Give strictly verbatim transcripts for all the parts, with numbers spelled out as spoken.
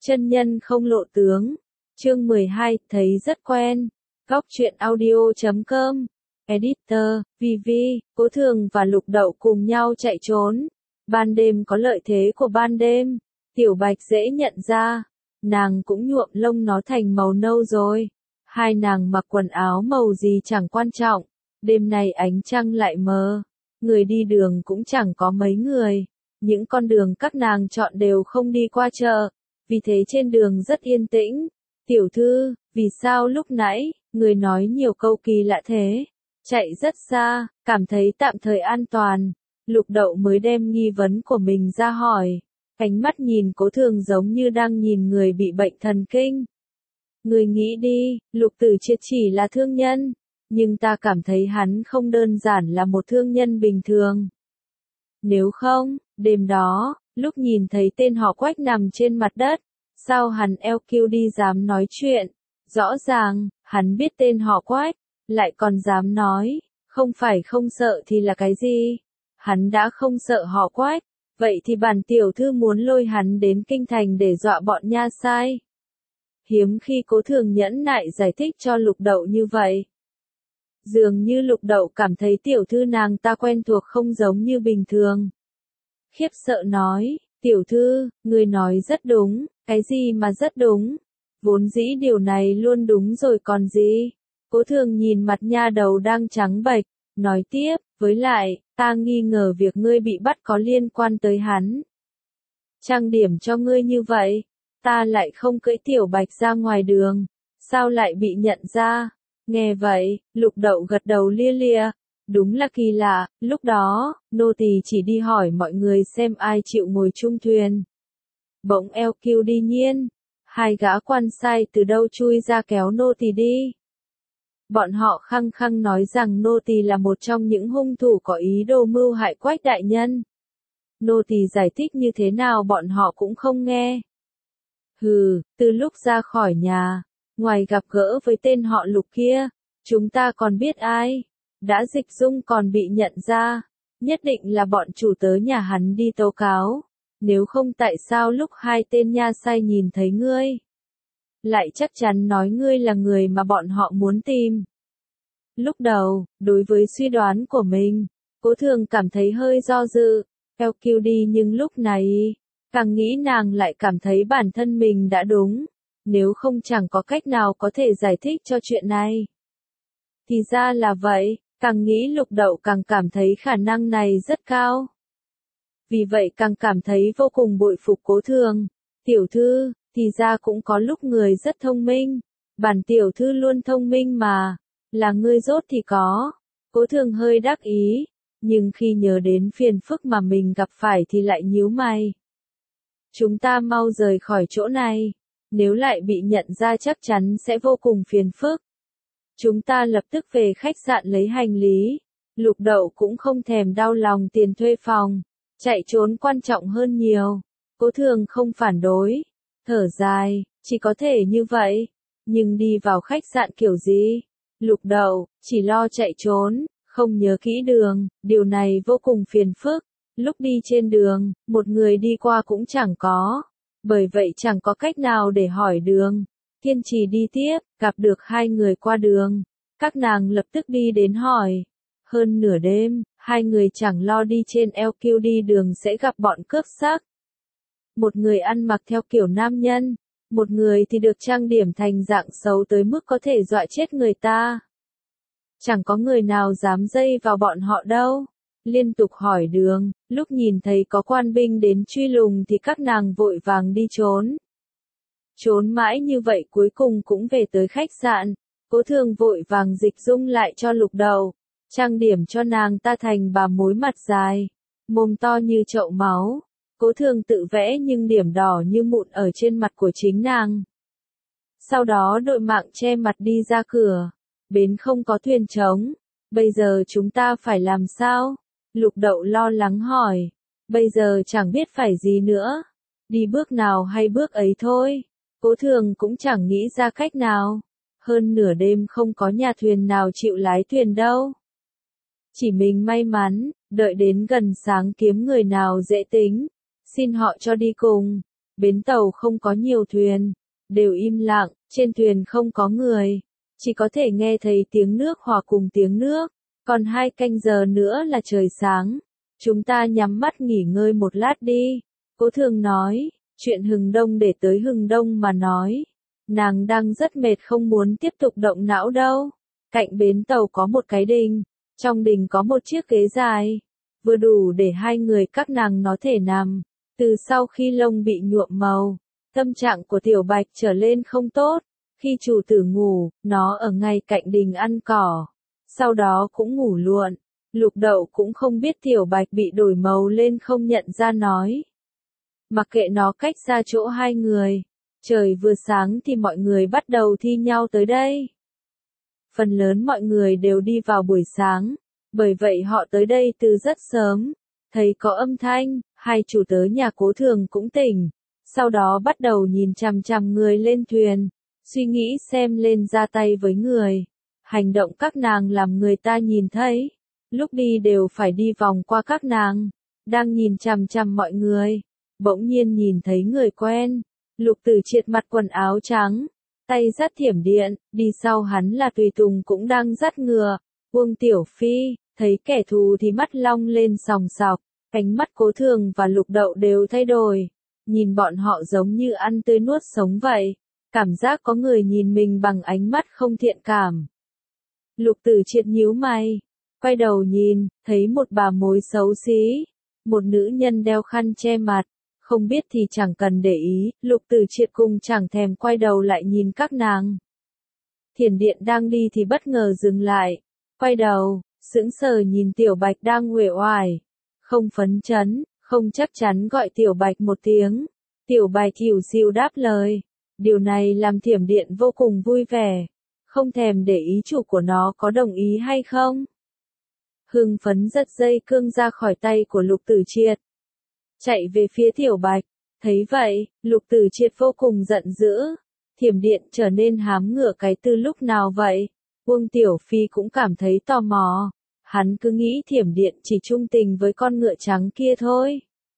Chân nhân không lộ tướng. Chương mười hai, thấy rất quen. Góc truyện audio chấm com. Editor, vê vê, Cố Thường và Lục Đậu cùng nhau chạy trốn. Ban đêm có lợi thế của ban đêm. Tiểu Bạch dễ nhận ra. Nàng cũng nhuộm lông nó thành màu nâu rồi. Hai nàng mặc quần áo màu gì chẳng quan trọng. Đêm nay ánh trăng lại mờ. Người đi đường cũng chẳng có mấy người. Những con đường các nàng chọn đều không đi qua chợ. Vì thế trên đường rất yên tĩnh. Tiểu thư, vì sao lúc nãy, người nói nhiều câu kỳ lạ thế? Chạy rất xa, cảm thấy tạm thời an toàn. Lục Đậu mới đem nghi vấn của mình ra hỏi. Ánh mắt nhìn Cố Thường giống như đang nhìn người bị bệnh thần kinh. Người nghĩ đi, Lục Tử Triệt chỉ là thương nhân. Nhưng ta cảm thấy hắn không đơn giản là một thương nhân bình thường. Nếu không, đêm đó, lúc nhìn thấy tên họ Quách nằm trên mặt đất, sao hắn eo kiu đi dám nói chuyện? Rõ ràng, hắn biết tên họ Quách, lại còn dám nói, không phải không sợ thì là cái gì? Hắn đã không sợ họ Quách, vậy thì bản tiểu thư muốn lôi hắn đến kinh thành để dọa bọn nha sai. Hiếm khi Cố Thường nhẫn nại giải thích cho Lục Đậu như vậy. Dường như Lục Đậu cảm thấy tiểu thư nàng ta quen thuộc không giống như bình thường. Khiếp sợ nói, tiểu thư, người nói rất đúng, cái gì mà rất đúng, vốn dĩ điều này luôn đúng rồi còn gì. Cố Thường nhìn mặt nha đầu đang trắng bệch, nói tiếp, với lại, ta nghi ngờ việc ngươi bị bắt có liên quan tới hắn. Trang điểm cho ngươi như vậy, ta lại không cưỡi Tiểu Bạch ra ngoài đường, sao lại bị nhận ra? Nghe vậy, Lục Đậu gật đầu lia lịa, đúng là kỳ lạ, lúc đó, nô tỳ chỉ đi hỏi mọi người xem ai chịu ngồi chung thuyền. Bỗng eo kiu đi nhiên, hai gã quan sai từ đâu chui ra kéo nô tỳ đi. Bọn họ khăng khăng nói rằng nô tỳ là một trong những hung thủ có ý đồ mưu hại Quách đại nhân. Nô tỳ giải thích như thế nào bọn họ cũng không nghe. Hừ, từ lúc ra khỏi nhà, ngoài gặp gỡ với tên họ Lục kia, chúng ta còn biết ai? Đã Dịch Dung còn bị nhận ra, nhất định là bọn chủ tớ nhà hắn đi tố cáo. Nếu không tại sao lúc hai tên nha sai nhìn thấy ngươi, lại chắc chắn nói ngươi là người mà bọn họ muốn tìm. Lúc đầu, đối với suy đoán của mình, Cố Thường cảm thấy hơi do dự, eo kiu đi nhưng lúc này, càng nghĩ nàng lại cảm thấy bản thân mình đã đúng, nếu không chẳng có cách nào có thể giải thích cho chuyện này. Thì ra là vậy, càng nghĩ Lục Đậu càng cảm thấy khả năng này rất cao. Vì vậy càng cảm thấy vô cùng bội phục Cố Thường. Tiểu thư, thì ra cũng có lúc người rất thông minh. Bản tiểu thư luôn thông minh mà. Là ngươi dốt thì có. Cố Thường hơi đắc ý. Nhưng khi nhớ đến phiền phức mà mình gặp phải thì lại nhíu mày. Chúng ta mau rời khỏi chỗ này. Nếu lại bị nhận ra chắc chắn sẽ vô cùng phiền phức. Chúng ta lập tức về khách sạn lấy hành lý. Lục Đậu cũng không thèm đau lòng tiền thuê phòng. Chạy trốn quan trọng hơn nhiều. Cố Thường không phản đối. Thở dài, chỉ có thể như vậy. Nhưng đi vào khách sạn kiểu gì? Lục Đậu, chỉ lo chạy trốn, không nhớ kỹ đường, điều này vô cùng phiền phức. Lúc đi trên đường, một người đi qua cũng chẳng có. Bởi vậy chẳng có cách nào để hỏi đường. Kiên trì đi tiếp, gặp được hai người qua đường. Các nàng lập tức đi đến hỏi. Hơn nửa đêm, hai người chẳng lo đi trên eo kiu đi đường sẽ gặp bọn cướp xác. Một người ăn mặc theo kiểu nam nhân, một người thì được trang điểm thành dạng xấu tới mức có thể dọa chết người ta. Chẳng có người nào dám dây vào bọn họ đâu. Liên tục hỏi đường, lúc nhìn thấy có quan binh đến truy lùng thì các nàng vội vàng đi trốn. Trốn mãi như vậy cuối cùng cũng về tới khách sạn. Cố Thường vội vàng dịch dung lại cho Lục Đậu. Trang điểm cho nàng ta thành bà mối mặt dài, mồm to như chậu máu. Cố Thường tự vẽ nhưng điểm đỏ như mụn ở trên mặt của chính nàng. Sau đó đội mạng che mặt đi ra cửa. Bến không có thuyền trống. Bây giờ chúng ta phải làm sao? Lục Đậu lo lắng hỏi. Bây giờ chẳng biết phải gì nữa. Đi bước nào hay bước ấy thôi. Cố Thường cũng chẳng nghĩ ra cách nào. Hơn nửa đêm không có nhà thuyền nào chịu lái thuyền đâu. Chỉ mình may mắn, đợi đến gần sáng kiếm người nào dễ tính, xin họ cho đi cùng. Bến tàu không có nhiều thuyền, đều im lặng, trên thuyền không có người, chỉ có thể nghe thấy tiếng nước hòa cùng tiếng nước, còn hai canh giờ nữa là trời sáng. Chúng ta nhắm mắt nghỉ ngơi một lát đi, Cố Thường nói, chuyện Hừng Đông để tới Hừng Đông mà nói. Nàng đang rất mệt không muốn tiếp tục động não đâu. Cạnh bến tàu có một cái đình, trong đình có một chiếc ghế dài, vừa đủ để hai người các nàng nó thể nằm. Từ sau khi lông bị nhuộm màu, tâm trạng của Tiểu Bạch trở lên không tốt. Khi chủ tử ngủ, nó ở ngay cạnh đình ăn cỏ, sau đó cũng ngủ luôn. Lục Đậu cũng không biết Tiểu Bạch bị đổi màu lên không nhận ra nói. Mặc kệ nó cách xa chỗ hai người, trời vừa sáng thì mọi người bắt đầu thi nhau tới đây. Phần lớn mọi người đều đi vào buổi sáng, bởi vậy họ tới đây từ rất sớm. Thấy có âm thanh, hai chủ tớ nhà Cố Thường cũng tỉnh, sau đó bắt đầu nhìn chằm chằm người lên thuyền, suy nghĩ xem lên ra tay với người. Hành động các nàng làm người ta nhìn thấy, lúc đi đều phải đi vòng qua các nàng, đang nhìn chằm chằm mọi người, bỗng nhiên nhìn thấy người quen. Lục Tử Triệt mặt quần áo trắng, tay dắt thiểm điện, đi sau hắn là tùy tùng cũng đang dắt ngựa. Uông Tiểu Phi, thấy kẻ thù thì mắt long lên sòng sọc, ánh mắt Cố Thường và Lục Đậu đều thay đổi, nhìn bọn họ giống như ăn tươi nuốt sống vậy, cảm giác có người nhìn mình bằng ánh mắt không thiện cảm. Lục Tử Triệt nhíu mày, quay đầu nhìn, thấy một bà mối xấu xí, một nữ nhân đeo khăn che mặt. Không biết thì chẳng cần để ý, Lục Tử Triệt cùng chẳng thèm quay đầu lại nhìn các nàng. Thiền Điện đang đi thì bất ngờ dừng lại, quay đầu, sững sờ nhìn Tiểu Bạch đang uể oải, không phấn chấn, không chắc chắn gọi Tiểu Bạch một tiếng. Tiểu Bạch hiểu xìu đáp lời, điều này làm Thiểm Điện vô cùng vui vẻ, không thèm để ý chủ của nó có đồng ý hay không. Hưng phấn giật dây cương ra khỏi tay của Lục Tử Triệt, chạy về phía Tiểu Bạch. Thấy vậy, Lục Tử Triệt vô cùng giận dữ. Thiểm Điện trở nên hám ngựa cái từ lúc nào vậy? Uông Tiểu Phi cũng cảm thấy tò mò. Hắn cứ nghĩ Thiểm Điện chỉ trung tình với con ngựa trắng kia thôi.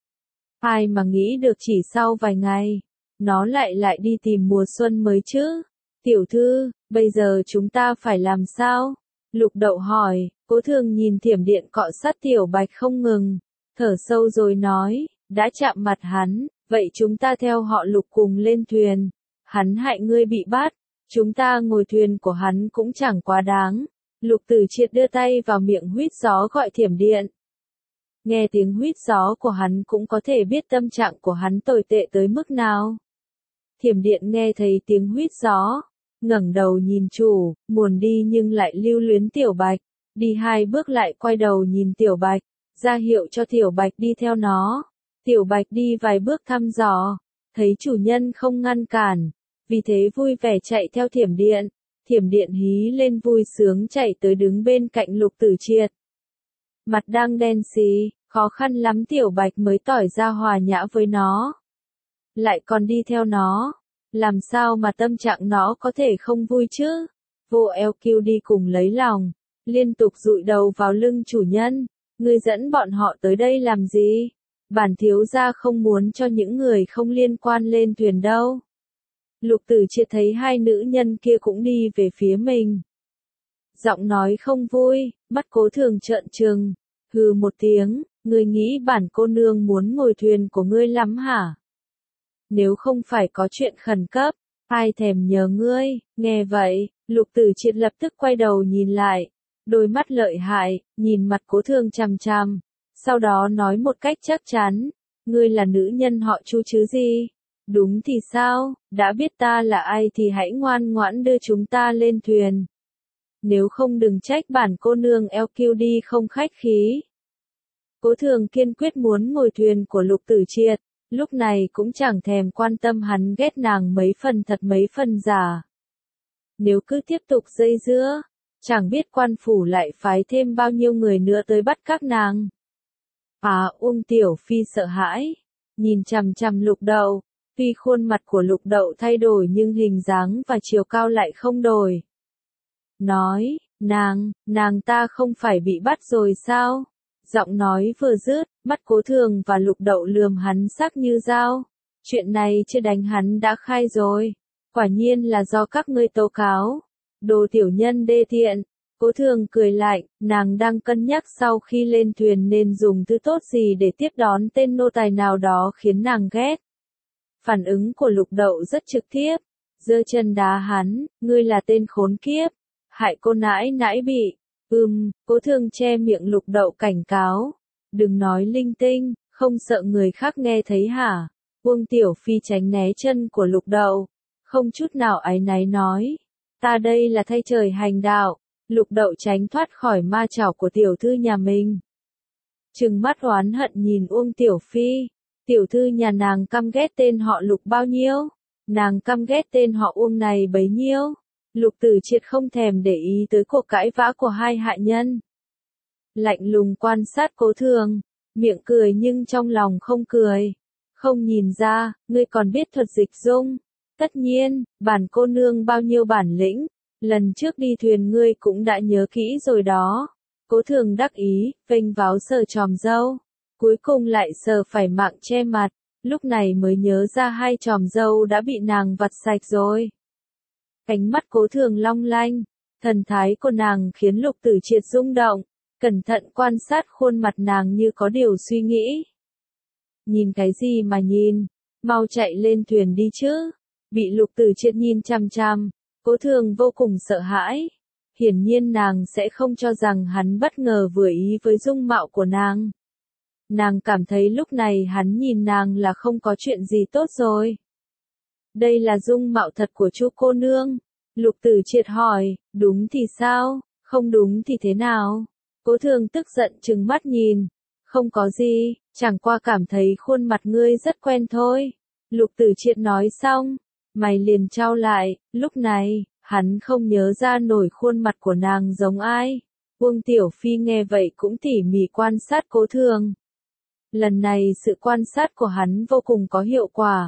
Ai mà nghĩ được chỉ sau vài ngày, nó lại lại đi tìm mùa xuân mới chứ. Tiểu thư, bây giờ chúng ta phải làm sao? Lục Đậu hỏi. Cố Thường nhìn Thiểm Điện cọ sát Tiểu Bạch không ngừng, thở sâu rồi nói, đã chạm mặt hắn, vậy chúng ta theo họ Lục cùng lên thuyền. Hắn hại ngươi bị bắt, chúng ta ngồi thuyền của hắn cũng chẳng quá đáng. Lục Tử Triệt đưa tay vào miệng huýt gió gọi Thiểm Điện. Nghe tiếng huýt gió của hắn cũng có thể biết tâm trạng của hắn tồi tệ tới mức nào. Thiểm Điện nghe thấy tiếng huýt gió, ngẩng đầu nhìn chủ, muốn đi nhưng lại lưu luyến Tiểu Bạch, đi hai bước lại quay đầu nhìn Tiểu Bạch, ra hiệu cho Tiểu Bạch đi theo nó. Tiểu Bạch đi vài bước thăm dò, thấy chủ nhân không ngăn cản, vì thế vui vẻ chạy theo Thiểm Điện. Thiểm Điện hí lên vui sướng chạy tới đứng bên cạnh Lục Tử Triệt. Mặt đang đen xì, khó khăn lắm Tiểu Bạch mới tỏ ra hòa nhã với nó. Lại còn đi theo nó, làm sao mà tâm trạng nó có thể không vui chứ? Vô eo kiêu đi cùng lấy lòng, liên tục dụi đầu vào lưng chủ nhân. Ngươi dẫn bọn họ tới đây làm gì? Bản thiếu gia không muốn cho những người không liên quan lên thuyền đâu. Lục Tử Triệt thấy hai nữ nhân kia cũng đi về phía mình. Giọng nói không vui, mắt Cố Thường trợn trừng, hừ một tiếng, ngươi nghĩ bản cô nương muốn ngồi thuyền của ngươi lắm hả? Nếu không phải có chuyện khẩn cấp, ai thèm nhờ ngươi. Nghe vậy, Lục Tử Triệt lập tức quay đầu nhìn lại, đôi mắt lợi hại, nhìn mặt Cố Thường chằm chằm, sau đó nói một cách chắc chắn, ngươi là nữ nhân họ Chu chứ gì? Đúng thì sao, đã biết ta là ai thì hãy ngoan ngoãn đưa chúng ta lên thuyền. Nếu không đừng trách bản cô nương eo kiêu đi không khách khí. Cố Thường kiên quyết muốn ngồi thuyền của Lục Tử Triệt, lúc này cũng chẳng thèm quan tâm hắn ghét nàng mấy phần thật mấy phần giả. Nếu cứ tiếp tục dây dưa, chẳng biết quan phủ lại phái thêm bao nhiêu người nữa tới bắt các nàng. À, Uông Tiểu Phi sợ hãi, nhìn chằm chằm Lục Đậu. Tuy khuôn mặt của Lục Đậu thay đổi nhưng hình dáng và chiều cao lại không đổi. Nói, nàng, nàng ta không phải bị bắt rồi sao? Giọng nói vừa dứt, mắt Cố Thường và Lục Đậu lườm hắn sắc như dao. Chuyện này chưa đánh hắn đã khai rồi. Quả nhiên là do các ngươi tố cáo. Đồ tiểu nhân đê tiện. Cố Thường cười lạnh, nàng đang cân nhắc sau khi lên thuyền nên dùng thứ tốt gì để tiếp đón tên nô tài nào đó khiến nàng ghét. Phản ứng của Lục Đậu rất trực tiếp, giơ chân đá hắn, ngươi là tên khốn kiếp, hại cô nãi nãi bị. Ừm, Cố Thường che miệng Lục Đậu cảnh cáo, đừng nói linh tinh, không sợ người khác nghe thấy hả? Uông Tiểu Phi tránh né chân của Lục Đậu, không chút nào áy náy nói, ta đây là thay trời hành đạo. Lục Đậu tránh thoát khỏi ma chảo của tiểu thư nhà mình. Trừng mắt oán hận nhìn Uông Tiểu Phi, tiểu thư nhà nàng căm ghét tên họ Lục bao nhiêu, nàng căm ghét tên họ Uông này bấy nhiêu. Lục Tử Triệt không thèm để ý tới cuộc cãi vã của hai hạ nhân. Lạnh lùng quan sát Cố Thường, miệng cười nhưng trong lòng không cười. Không nhìn ra, ngươi còn biết thuật dịch dung. Tất nhiên, bản cô nương bao nhiêu bản lĩnh. Lần trước đi thuyền ngươi cũng đã nhớ kỹ rồi đó. Cố Thường đắc ý, vênh váo sờ chòm râu. Cuối cùng lại sờ phải mạng che mặt. Lúc này mới nhớ ra hai chòm râu đã bị nàng vặt sạch rồi. Cánh mắt Cố Thường long lanh. Thần thái của nàng khiến Lục Tử Triệt rung động. Cẩn thận quan sát khuôn mặt nàng như có điều suy nghĩ. Nhìn cái gì mà nhìn? Mau chạy lên thuyền đi chứ. Bị Lục Tử Triệt nhìn chằm chằm. Cố Thường vô cùng sợ hãi. Hiển nhiên nàng sẽ không cho rằng hắn bất ngờ vừa ý với dung mạo của nàng. Nàng cảm thấy lúc này hắn nhìn nàng là không có chuyện gì tốt rồi. Đây là dung mạo thật của Chu cô nương. Lục Tử Triệt hỏi, đúng thì sao, không đúng thì thế nào? Cố Thường tức giận trừng mắt nhìn. Không có gì, chẳng qua cảm thấy khuôn mặt ngươi rất quen thôi. Lục Tử Triệt nói xong. Mày liền trao lại, lúc này, hắn không nhớ ra nổi khuôn mặt của nàng giống ai. Uông Tiểu Phi nghe vậy cũng tỉ mỉ quan sát Cố Thường. Lần này sự quan sát của hắn vô cùng có hiệu quả.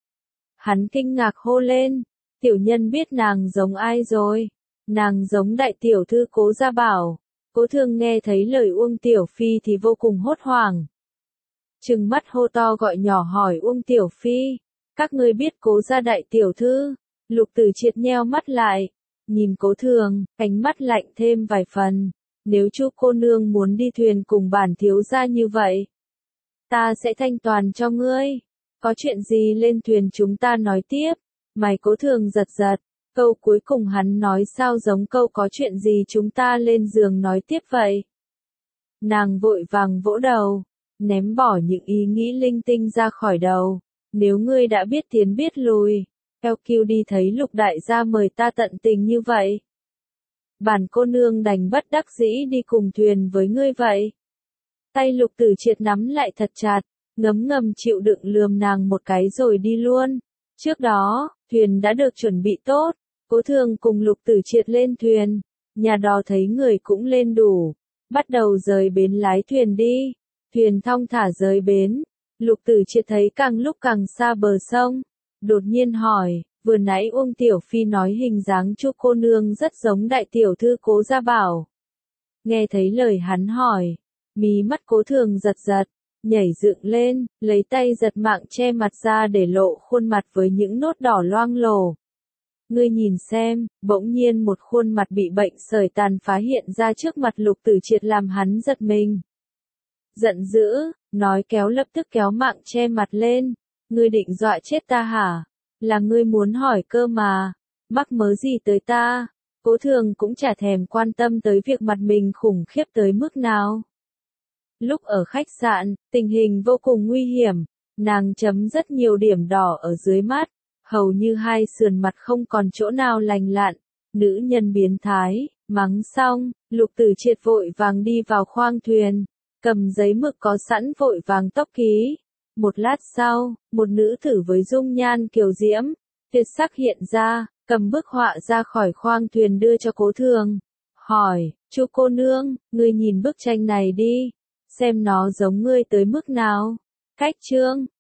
Hắn kinh ngạc hô lên, tiểu nhân biết nàng giống ai rồi. Nàng giống đại tiểu thư Cố Gia Bảo. Cố Thường nghe thấy lời Uông Tiểu Phi thì vô cùng hốt hoảng. Trừng mắt hô to gọi nhỏ hỏi Uông Tiểu Phi. Các ngươi biết Cố gia đại tiểu thư? Lục Tử Triệt nheo mắt lại, nhìn Cố Thường, ánh mắt lạnh thêm vài phần. Nếu Chu cô nương muốn đi thuyền cùng bản thiếu gia như vậy, ta sẽ thanh toàn cho ngươi. Có chuyện gì lên thuyền chúng ta nói tiếp. Mày Cố Thường giật giật, câu cuối cùng hắn nói sao giống câu có chuyện gì chúng ta lên giường nói tiếp vậy. Nàng vội vàng vỗ đầu, ném bỏ những ý nghĩ linh tinh ra khỏi đầu. Nếu ngươi đã biết tiến biết lùi, eo kiu đi thấy Lục đại gia mời ta tận tình như vậy. Bản cô nương đành bất đắc dĩ đi cùng thuyền với ngươi vậy. Tay Lục Tử Triệt nắm lại thật chặt, ngấm ngầm chịu đựng lườm nàng một cái rồi đi luôn. Trước đó, thuyền đã được chuẩn bị tốt, Cố Thường cùng Lục Tử Triệt lên thuyền, nhà đò thấy người cũng lên đủ, bắt đầu rời bến lái thuyền đi. Thuyền thong thả rời bến. Lục Tử Triệt thấy càng lúc càng xa bờ sông, đột nhiên hỏi, vừa nãy Uông Tiểu Phi nói hình dáng Chu cô nương rất giống đại tiểu thư Cố Gia Bảo. Nghe thấy lời hắn hỏi, mí mắt Cố Thường giật giật, nhảy dựng lên, lấy tay giật mạng che mặt ra để lộ khuôn mặt với những nốt đỏ loang lổ. Ngươi nhìn xem, bỗng nhiên một khuôn mặt bị bệnh sởi tàn phá hiện ra trước mặt Lục Tử Triệt làm hắn giật mình. Giận dữ, nói kéo lập tức kéo mạng che mặt lên. Ngươi định dọa chết ta hả? Là ngươi muốn hỏi cơ mà. Mắc mớ gì tới ta? Cố Thường cũng chả thèm quan tâm tới việc mặt mình khủng khiếp tới mức nào. Lúc ở khách sạn, tình hình vô cùng nguy hiểm. Nàng chấm rất nhiều điểm đỏ ở dưới mắt. Hầu như hai sườn mặt không còn chỗ nào lành lặn. Nữ nhân biến thái, mắng xong, Lục Tử Triệt vội vàng đi vào khoang thuyền. Cầm giấy mực có sẵn vội vàng tốc ký. Một lát sau, một nữ tử với dung nhan kiều diễm, tuyệt sắc hiện ra, cầm bức họa ra khỏi khoang thuyền đưa cho Cố Thường. Hỏi, Chu cô nương, ngươi nhìn bức tranh này đi, xem nó giống ngươi tới mức nào. Cách chương,